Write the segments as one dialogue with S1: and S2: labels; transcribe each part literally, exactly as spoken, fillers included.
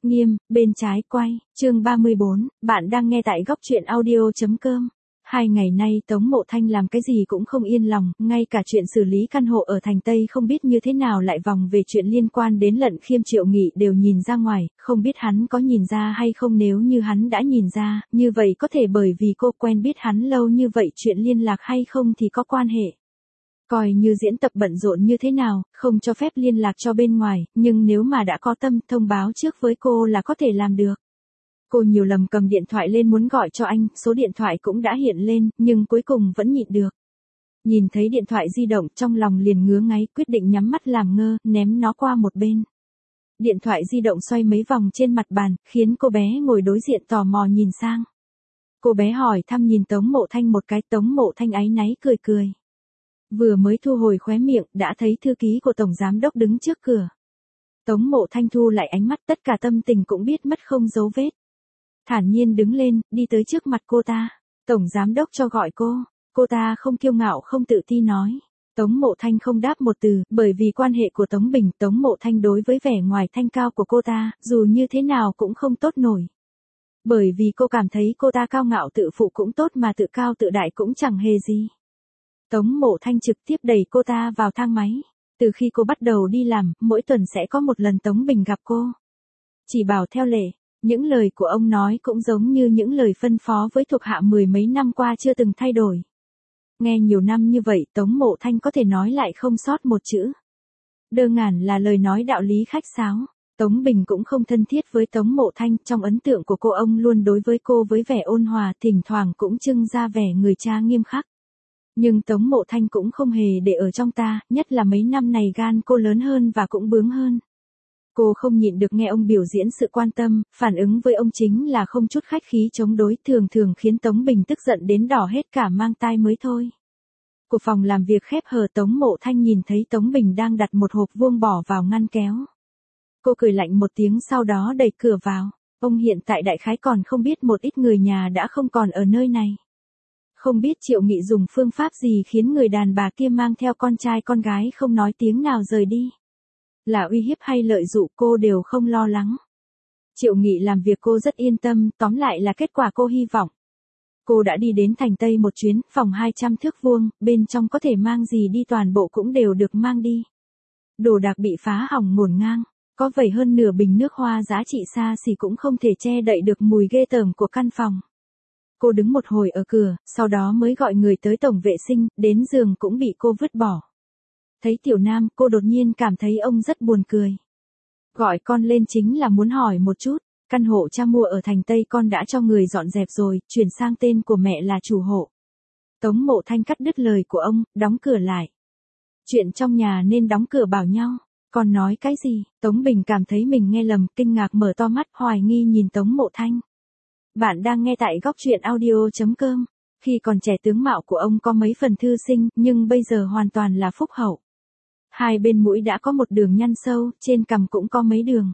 S1: Nghiêm, bên trái quay, chương ba mươi bốn, bạn đang nghe tại góc truyện audio.com. Hai ngày nay Tống Mộ Thanh làm cái gì cũng không yên lòng, ngay cả chuyện xử lý căn hộ ở thành Tây không biết như thế nào lại vòng về chuyện liên quan đến Lận Khiêm Triệu Nghị đều nhìn ra ngoài, không biết hắn có nhìn ra hay không, nếu như hắn đã nhìn ra, như vậy có thể bởi vì cô quen biết hắn lâu như vậy chuyện liên lạc hay không thì có quan hệ. Coi như diễn tập bận rộn như thế nào, không cho phép liên lạc cho bên ngoài, nhưng nếu mà đã có tâm thông báo trước với cô là có thể làm được. Cô nhiều lần cầm điện thoại lên muốn gọi cho anh, số điện thoại cũng đã hiện lên, nhưng cuối cùng vẫn nhịn được. Nhìn thấy điện thoại di động trong lòng liền ngứa ngáy, quyết định nhắm mắt làm ngơ, ném nó qua một bên. Điện thoại di động xoay mấy vòng trên mặt bàn, khiến cô bé ngồi đối diện tò mò nhìn sang. Cô bé hỏi thăm nhìn Tống Mộ Thanh một cái, Tống Mộ Thanh áy náy cười cười. Vừa mới thu hồi khóe miệng, đã thấy thư ký của Tổng Giám Đốc đứng trước cửa. Tống Mộ Thanh thu lại ánh mắt, tất cả tâm tình cũng biết mất không dấu vết. Thản nhiên đứng lên, đi tới trước mặt cô ta. Tổng Giám Đốc cho gọi cô. Cô ta không kiêu ngạo không tự ti nói. Tống Mộ Thanh không đáp một từ, bởi vì quan hệ của Tống Bình, Tống Mộ Thanh đối với vẻ ngoài thanh cao của cô ta, dù như thế nào cũng không tốt nổi. Bởi vì cô cảm thấy cô ta cao ngạo tự phụ cũng tốt mà tự cao tự đại cũng chẳng hề gì. Tống Mộ Thanh trực tiếp đẩy cô ta vào thang máy. Từ khi cô bắt đầu đi làm, mỗi tuần sẽ có một lần Tống Bình gặp cô. Chỉ bảo theo lệ, những lời của ông nói cũng giống như những lời phân phó với thuộc hạ mười mấy năm qua chưa từng thay đổi. Nghe nhiều năm như vậy Tống Mộ Thanh có thể nói lại không sót một chữ. Đơn giản là lời nói đạo lý khách sáo. Tống Bình cũng không thân thiết với Tống Mộ Thanh, trong ấn tượng của cô ông luôn đối với cô với vẻ ôn hòa, thỉnh thoảng cũng trưng ra vẻ người cha nghiêm khắc. Nhưng Tống Mộ Thanh cũng không hề để ở trong ta, nhất là mấy năm này gan cô lớn hơn và cũng bướng hơn. Cô không nhịn được nghe ông biểu diễn sự quan tâm, phản ứng với ông chính là không chút khách khí chống đối, thường thường khiến Tống Bình tức giận đến đỏ hết cả mang tai mới thôi. Của phòng làm việc khép hờ, Tống Mộ Thanh nhìn thấy Tống Bình đang đặt một hộp vuông bỏ vào ngăn kéo. Cô cười lạnh một tiếng sau đó đẩy cửa vào. Ông hiện tại đại khái còn không biết một ít người nhà đã không còn ở nơi này. Không biết Triệu Nghị dùng phương pháp gì khiến người đàn bà kia mang theo con trai con gái không nói tiếng nào rời đi. Là uy hiếp hay lợi dụ cô đều không lo lắng. Triệu Nghị làm việc cô rất yên tâm, tóm lại là kết quả cô hy vọng. Cô đã đi đến thành Tây một chuyến, phòng hai trăm thước vuông, bên trong có thể mang gì đi toàn bộ cũng đều được mang đi. Đồ đạc bị phá hỏng ngổn ngang, có vẩy hơn nửa bình nước hoa giá trị xa xỉ cũng không thể che đậy được mùi ghê tởm của căn phòng. Cô đứng một hồi ở cửa, sau đó mới gọi người tới tổng vệ sinh, đến giường cũng bị cô vứt bỏ. Thấy Tiểu Nam, cô đột nhiên cảm thấy ông rất buồn cười. Gọi con lên chính là muốn hỏi một chút, căn hộ cha mua ở thành Tây con đã cho người dọn dẹp rồi, chuyển sang tên của mẹ là chủ hộ. Tống Mộ Thanh cắt đứt lời của ông, đóng cửa lại. Chuyện trong nhà nên đóng cửa bảo nhau. Con nói cái gì? Tống Bình cảm thấy mình nghe lầm, kinh ngạc mở to mắt, hoài nghi nhìn Tống Mộ Thanh. Bạn đang nghe tại góc truyện audio.com. Khi còn trẻ tướng mạo của ông có mấy phần thư sinh, nhưng bây giờ hoàn toàn là phúc hậu. Hai bên mũi đã có một đường nhăn sâu, trên cằm cũng có mấy đường.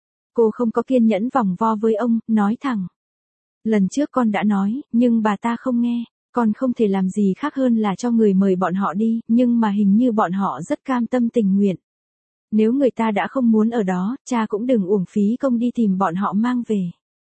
S1: Cô không có kiên nhẫn vòng vo với ông, nói thẳng. Lần trước con đã nói, nhưng bà ta không nghe. Con không thể làm gì khác hơn là cho người mời bọn họ đi, nhưng mà hình như bọn họ rất cam tâm tình nguyện. Nếu người ta đã không muốn ở đó, cha cũng đừng uổng phí công đi tìm bọn họ mang về.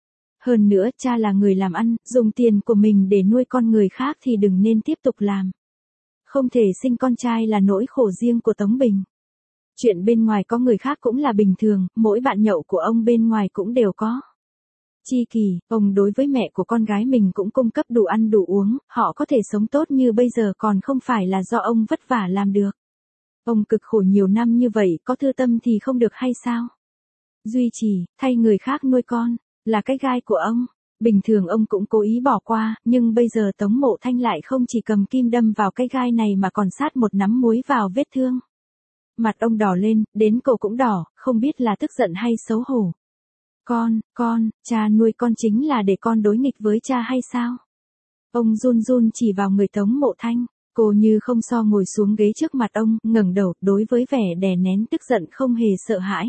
S1: Hơn nữa, cha là người làm ăn, dùng tiền của mình để nuôi con người khác thì đừng nên tiếp tục làm. Không thể sinh con trai là nỗi khổ riêng của Tống Bình. Chuyện bên ngoài có người khác cũng là bình thường, mỗi bạn nhậu của ông bên ngoài cũng đều có. Chi kỳ, ông đối với mẹ của con gái mình cũng cung cấp đủ ăn đủ uống, họ có thể sống tốt như bây giờ còn không phải là do ông vất vả làm được. Ông cực khổ nhiều năm như vậy, có thư tâm thì không được hay sao? Duy trì, thay người khác nuôi con, là cái gai của ông. Bình thường ông cũng cố ý bỏ qua, nhưng bây giờ Tống Mộ Thanh lại không chỉ cầm kim đâm vào cái gai này mà còn sát một nắm muối vào vết thương. Mặt ông đỏ lên, đến cổ cũng đỏ, không biết là tức giận hay xấu hổ. Con, con, cha nuôi con chính là để con đối nghịch với cha hay sao? Ông run run chỉ vào người Tống Mộ Thanh, cô như không so ngồi xuống ghế trước mặt ông, ngẩng đầu, đối với vẻ đè nén tức giận không hề sợ hãi.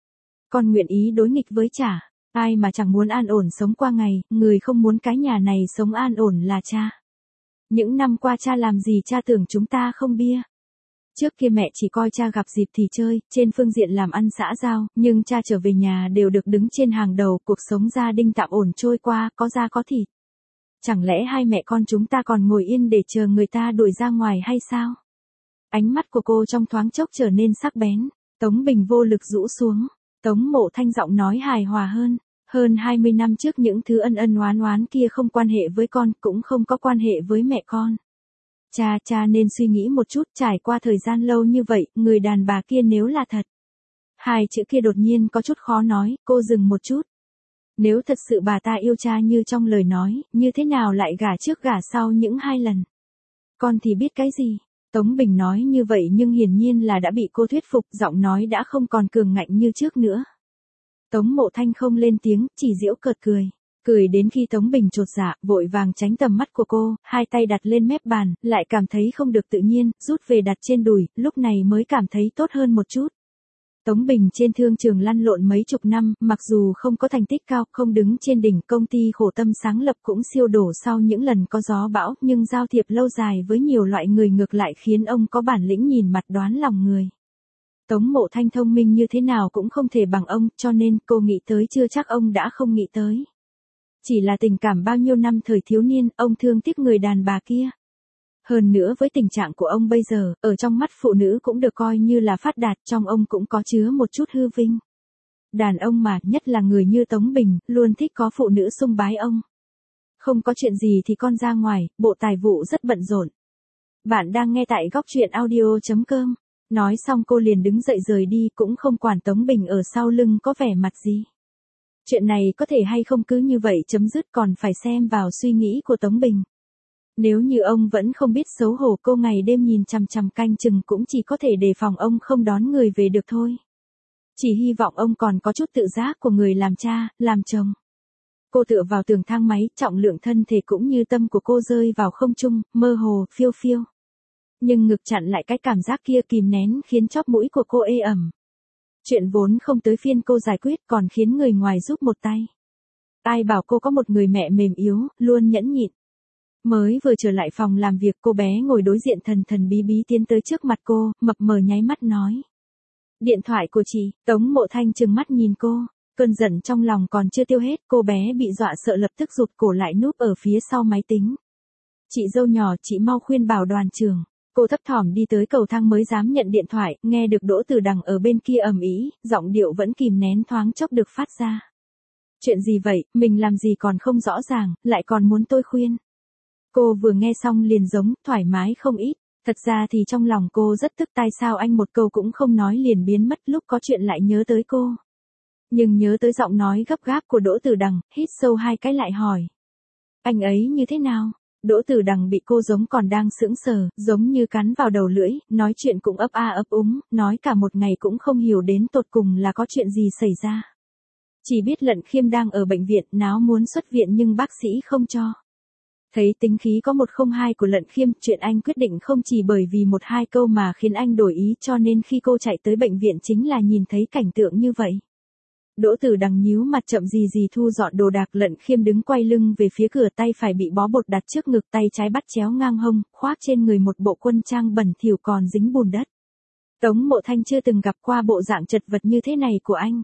S1: Con nguyện ý đối nghịch với cha. Ai mà chẳng muốn an ổn sống qua ngày, người không muốn cái nhà này sống an ổn là cha. Những năm qua cha làm gì cha tưởng chúng ta không bia. Trước kia mẹ chỉ coi cha gặp dịp thì chơi, trên phương diện làm ăn xã giao, nhưng cha trở về nhà đều được đứng trên hàng đầu, cuộc sống gia đình tạm ổn trôi qua, có da có thịt. Chẳng lẽ hai mẹ con chúng ta còn ngồi yên để chờ người ta đuổi ra ngoài hay sao? Ánh mắt của cô trong thoáng chốc trở nên sắc bén. Tống Bình vô lực rũ xuống. Tống Mộ Thanh giọng nói hài hòa hơn. Hơn hai mươi năm trước những thứ ân ân oán oán kia không quan hệ với con, cũng không có quan hệ với mẹ con. Cha, cha nên suy nghĩ một chút, trải qua thời gian lâu như vậy, người đàn bà kia nếu là thật. Hai chữ kia đột nhiên có chút khó nói, cô dừng một chút. Nếu thật sự bà ta yêu cha như trong lời nói, như thế nào lại gả trước gả sau những hai lần? Con thì biết cái gì? Tống Bình nói như vậy nhưng hiển nhiên là đã bị cô thuyết phục, giọng nói đã không còn cường ngạnh như trước nữa. Tống Mộ Thanh không lên tiếng, chỉ giễu cợt cười. Cười đến khi Tống Bình chột dạ, vội vàng tránh tầm mắt của cô, hai tay đặt lên mép bàn, lại cảm thấy không được tự nhiên, rút về đặt trên đùi, lúc này mới cảm thấy tốt hơn một chút. Tống Bình trên thương trường lăn lộn mấy chục năm, mặc dù không có thành tích cao, không đứng trên đỉnh, công ty khổ tâm sáng lập cũng siêu đổ sau những lần có gió bão, nhưng giao thiệp lâu dài với nhiều loại người ngược lại khiến ông có bản lĩnh nhìn mặt đoán lòng người. Tống Mộ Thanh thông minh như thế nào cũng không thể bằng ông, cho nên cô nghĩ tới chưa chắc ông đã không nghĩ tới. Chỉ là tình cảm bao nhiêu năm thời thiếu niên, ông thương tiếc người đàn bà kia. Hơn nữa với tình trạng của ông bây giờ, ở trong mắt phụ nữ cũng được coi như là phát đạt, trong ông cũng có chứa một chút hư vinh. Đàn ông mà, nhất là người như Tống Bình, luôn thích có phụ nữ sung bái ông. Không có chuyện gì thì con ra ngoài, bộ tài vụ rất bận rộn. Bạn đang nghe tại góc truyện audio chấm com. Nói xong cô liền đứng dậy rời đi, cũng không quản Tống Bình ở sau lưng có vẻ mặt gì. Chuyện này có thể hay không cứ như vậy chấm dứt, còn phải xem vào suy nghĩ của Tống Bình. Nếu như ông vẫn không biết xấu hổ, cô ngày đêm nhìn chằm chằm canh chừng cũng chỉ có thể đề phòng ông không đón người về được thôi. Chỉ hy vọng ông còn có chút tự giác của người làm cha, làm chồng. Cô tựa vào tường thang máy, trọng lượng thân thể cũng như tâm của cô rơi vào không trung, mơ hồ, phiêu phiêu. Nhưng ngực chặn lại cái cảm giác kia kìm nén khiến chóp mũi của cô ê ẩm. Chuyện vốn không tới phiên cô giải quyết còn khiến người ngoài giúp một tay. Ai bảo cô có một người mẹ mềm yếu, luôn nhẫn nhịn. Mới vừa trở lại phòng làm việc, cô bé ngồi đối diện thần thần bí bí tiến tới trước mặt cô, mập mờ nháy mắt nói. Điện thoại của chị. Tống Mộ Thanh trừng mắt nhìn cô, cơn giận trong lòng còn chưa tiêu hết, cô bé bị dọa sợ lập tức rụt cổ lại núp ở phía sau máy tính. Chị dâu nhỏ, chị mau khuyên bảo đoàn trưởng. Cô thấp thỏm đi tới cầu thang mới dám nhận điện thoại, nghe được Đỗ Tử Đằng ở bên kia ầm ĩ, giọng điệu vẫn kìm nén thoáng chốc được phát ra. Chuyện gì vậy, mình làm gì còn không rõ ràng, lại còn muốn tôi khuyên. Cô vừa nghe xong liền giống, thoải mái không ít. Thật ra thì trong lòng cô rất tức, tại sao anh một câu cũng không nói liền biến mất, lúc có chuyện lại nhớ tới cô. Nhưng nhớ tới giọng nói gấp gáp của Đỗ Tử Đằng, hít sâu hai cái lại hỏi. Anh ấy như thế nào? Đỗ Tử Đằng bị cô giống còn đang sững sờ, giống như cắn vào đầu lưỡi, nói chuyện cũng ấp a ấp úng, nói cả một ngày cũng không hiểu đến tột cùng là có chuyện gì xảy ra. Chỉ biết Lận Khiêm đang ở bệnh viện, náo muốn xuất viện nhưng bác sĩ không cho. Thấy tính khí có một không hai của Lận Khiêm, chuyện anh quyết định không chỉ bởi vì một hai câu mà khiến anh đổi ý, cho nên khi cô chạy tới bệnh viện chính là nhìn thấy cảnh tượng như vậy. Đỗ Tử Đằng nhíu mặt chậm gì gì thu dọn đồ đạc, Lận Khiêm đứng quay lưng về phía cửa, tay phải bị bó bột đặt trước ngực, tay trái bắt chéo ngang hông, khoác trên người một bộ quân trang bẩn thỉu còn dính bùn đất. Tống Mộ Thanh chưa từng gặp qua bộ dạng chật vật như thế này của anh.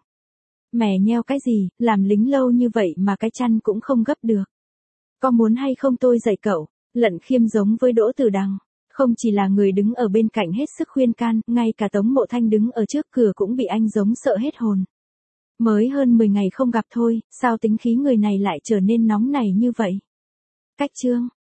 S1: Mẻ nheo cái gì, làm lính lâu như vậy mà cái chăn cũng không gấp được. Có muốn hay không tôi dạy cậu? Lận Khiêm giống với Đỗ Tử Đằng. Không chỉ là người đứng ở bên cạnh hết sức khuyên can, ngay cả Tống Mộ Thanh đứng ở trước cửa cũng bị anh giống sợ hết hồn. Mới hơn mười ngày không gặp thôi, sao tính khí người này lại trở nên nóng nảy như vậy? Cách chương.